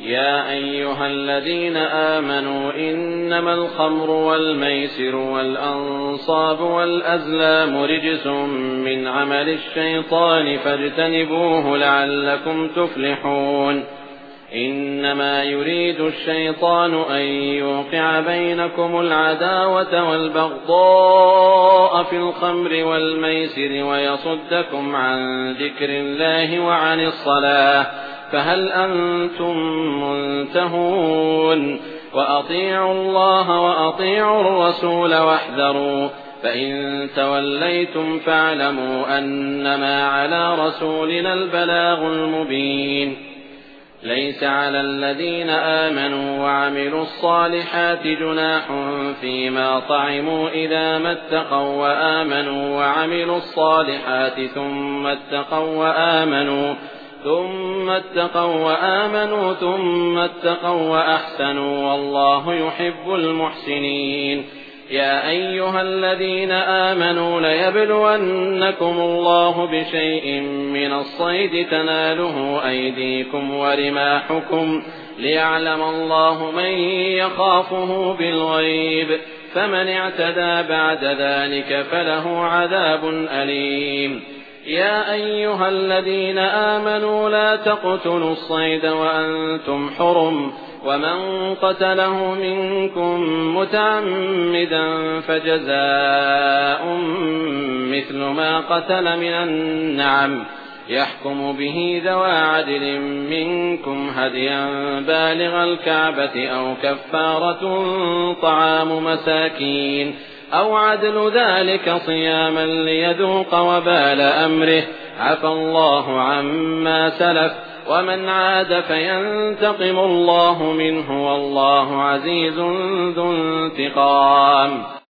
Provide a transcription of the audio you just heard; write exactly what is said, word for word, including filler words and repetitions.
يا أيها الذين آمنوا إنما الخمر والميسر والأنصاب والأزلام رجس من عمل الشيطان فاجتنبوه لعلكم تفلحون إنما يريد الشيطان أن يوقع بينكم العداوة والبغضاء في الخمر والميسر ويصدكم عن ذكر الله وعن الصلاة فهل أنتم منتهون وأطيعوا الله وأطيعوا الرسول واحذروا فإن توليتم فاعلموا أنما على رسولنا البلاغ المبين ليس على الذين آمنوا وعملوا الصالحات جناح فيما طعموا إذا ما اتقوا وآمنوا وعملوا الصالحات ثم اتقوا وآمنوا ثم اتقوا وآمنوا ثم اتقوا وأحسنوا والله يحب المحسنين يا أيها الذين آمنوا ليبلونكم الله بشيء من الصيد تناله أيديكم ورماحكم ليعلم الله من يخافه بالغيب فمن اعتدى بعد ذلك فله عذاب أليم يا أيها الذين آمنوا لا تقتلوا الصيد وأنتم حرم ومن قتله منكم متعمدا فجزاء مثل ما قتل من النعم يحكم به ذوى عدل منكم هديا بالغ الكعبة أو كفارة طعام مساكين أو عدل ذلك صياما ليذوق وبال أمره عفى الله عما سلف ومن عاد فينتقم الله منه والله عزيز ذو انتقام.